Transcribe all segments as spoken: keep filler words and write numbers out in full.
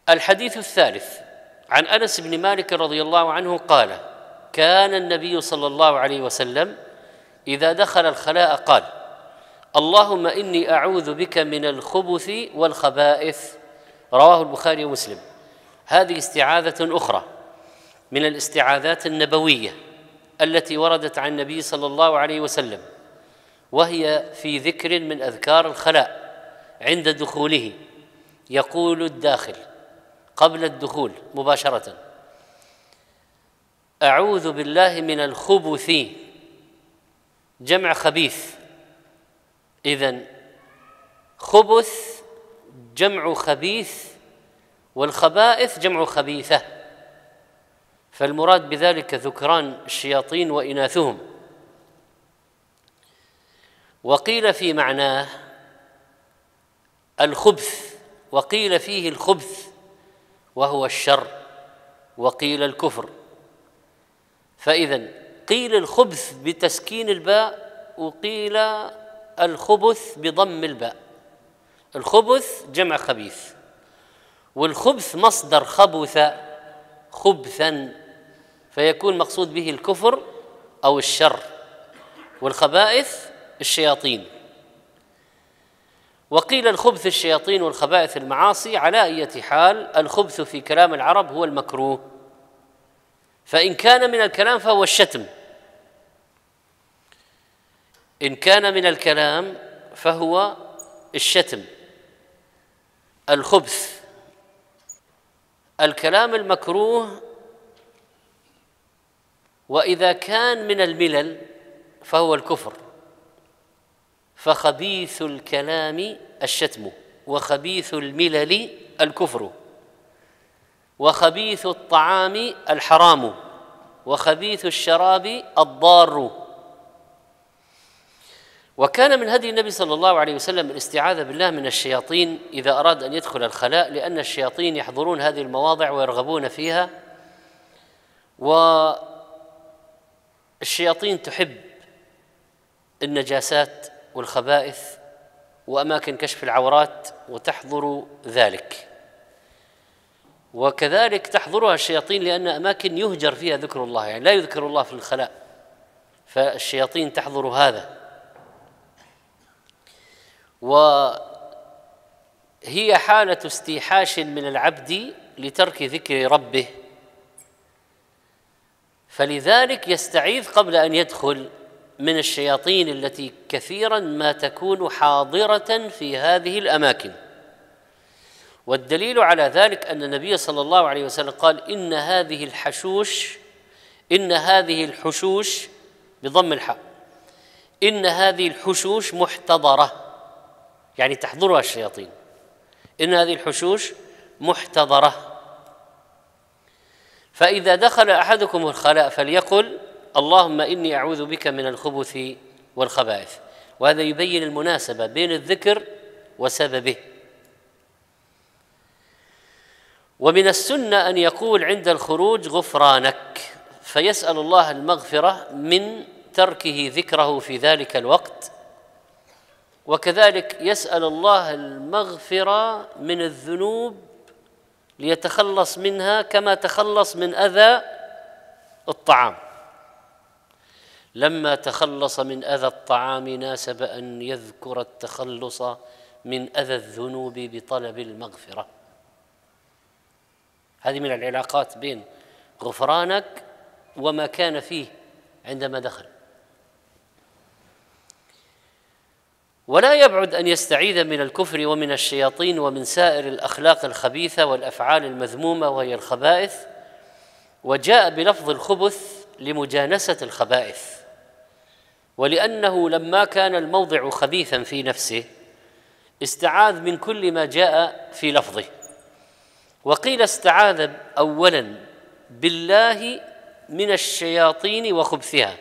الحديث الثالث عن أنس بن مالك رضي الله عنه قال: كان النبي صلى الله عليه وسلم إذا دخل الخلاء قال: اللهم إني أعوذ بك من الخبث والخبائث. رواه البخاري ومسلم. هذه استعاذة أخرى من الاستعاذات النبوية التي وردت عن النبي صلى الله عليه وسلم، وهي في ذكر من أذكار الخلاء عند دخوله. يقول الداخل قبل الدخول مباشرة: أعوذ بالله من الخبث، جمع خبيث. إذن خبث جمع خبيث، والخبائث جمع خبيثة، فالمراد بذلك ذكران الشياطين وإناثهم. وقيل في معناه الخبث، وقيل فيه الخبث وهو الشر، وقيل الكفر. فإذن قيل الخبث بتسكين الباء، وقيل الخبث بضم الباء. الخبث جمع خبيث، والخبث مصدر خبث خبثا، فيكون مقصود به الكفر أو الشر، والخبائث الشياطين. وقيل الخبث الشياطين والخبائث المعاصي. على أية حال الخبث في كلام العرب هو المكروه، فإن كان من الكلام فهو الشتم، إن كان من الكلام فهو الشتم. الخبث الكلام المكروه، وإذا كان من الملل فهو الكفر، فخبيث الكلام الشتم، وخبيث الملل الكفر، وخبيث الطعام الحرام، وخبيث الشراب الضار. وكان من هدي النبي صلى الله عليه وسلم الاستعاذة بالله من الشياطين إذا أراد أن يدخل الخلاء، لأن الشياطين يحضرون هذه المواضع ويرغبون فيها، والشياطين تحب النجاسات والخبائث وأماكن كشف العورات، وتحضر ذلك. وكذلك تحضرها الشياطين لأن أماكن يهجر فيها ذكر الله، يعني لا يذكر الله في الخلاء، فالشياطين تحضر هذا. وهي حالة استيحاش من العبد لترك ذكر ربه، فلذلك يستعيذ قبل أن يدخل من الشياطين التي كثيرا ما تكون حاضرة في هذه الأماكن. والدليل على ذلك أن النبي صلى الله عليه وسلم قال: إن هذه الحشوش إن هذه الحشوش بضم الحاء إن هذه الحشوش محتضرة، يعني تحضرها الشياطين. إن هذه الحشوش محتضرة. فإذا دخل أحدكم الخلاء فليقل: اللهم إني أعوذ بك من الخبث والخبائث. وهذا يبين المناسبة بين الذكر وسببه. ومن السنة أن يقول عند الخروج: غفرانك، فيسأل الله المغفرة من تركه ذكره في ذلك الوقت، وكذلك يسأل الله المغفرة من الذنوب ليتخلص منها كما تخلص من أذى الطعام. لما تخلص من أذى الطعام ناسب أن يذكر التخلص من أذى الذنوب بطلب المغفرة. هذه من العلاقات بين غفرانك وما كان فيه عندما دخل. ولا يبعد أن يستعيذ من الكفر ومن الشياطين ومن سائر الأخلاق الخبيثة والأفعال المذمومة وهي الخبائث. وجاء بلفظ الخبث لمجانسة الخبائث، ولأنه لما كان الموضع خبيثا في نفسه استعاذ من كل ما جاء في لفظه. وقيل استعاذ أولا بالله من الشياطين وخبثها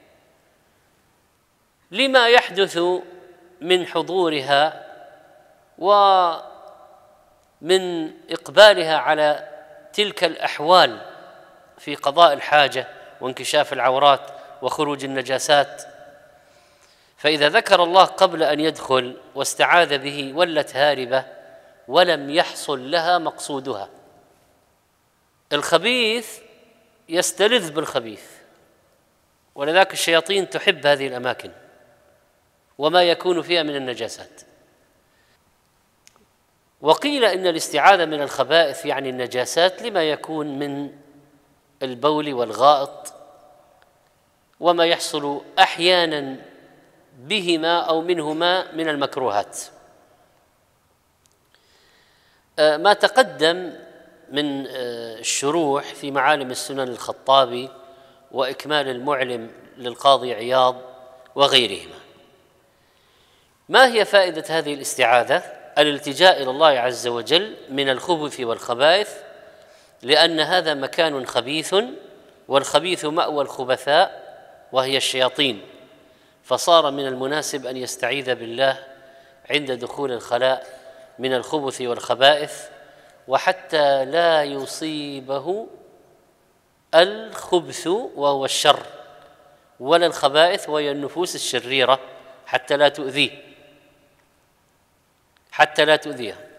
لما يحدث من حضورها ومن إقبالها على تلك الأحوال في قضاء الحاجة وانكشاف العورات وخروج النجاسات. فإذا ذكر الله قبل أن يدخل واستعاذ به ولت هاربة ولم يحصل لها مقصودها. الخبيث يستلذ بالخبيث، ولذلك الشياطين تحب هذه الأماكن وما يكون فيها من النجاسات. وقيل إن الاستعاذة من الخبائث يعني النجاسات لما يكون من البول والغائط وما يحصل أحيانا بهما أو منهما من المكروهات. ما تقدم من الشروح في معالم السنن الخطابي وإكمال المعلم للقاضي عياض وغيرهما. ما هي فائدة هذه الاستعاذة؟ الالتجاء إلى الله عز وجل من الخبث والخبائث، لأن هذا مكان خبيث، والخبيث مأوى الخبثاء وهي الشياطين، فصار من المناسب أن يستعيذ بالله عند دخول الخلاء من الخبث والخبائث، وحتى لا يصيبه الخبث وهو الشر، ولا الخبائث وهي النفوس الشريرة، حتى لا تؤذيه حتى لا تؤذيه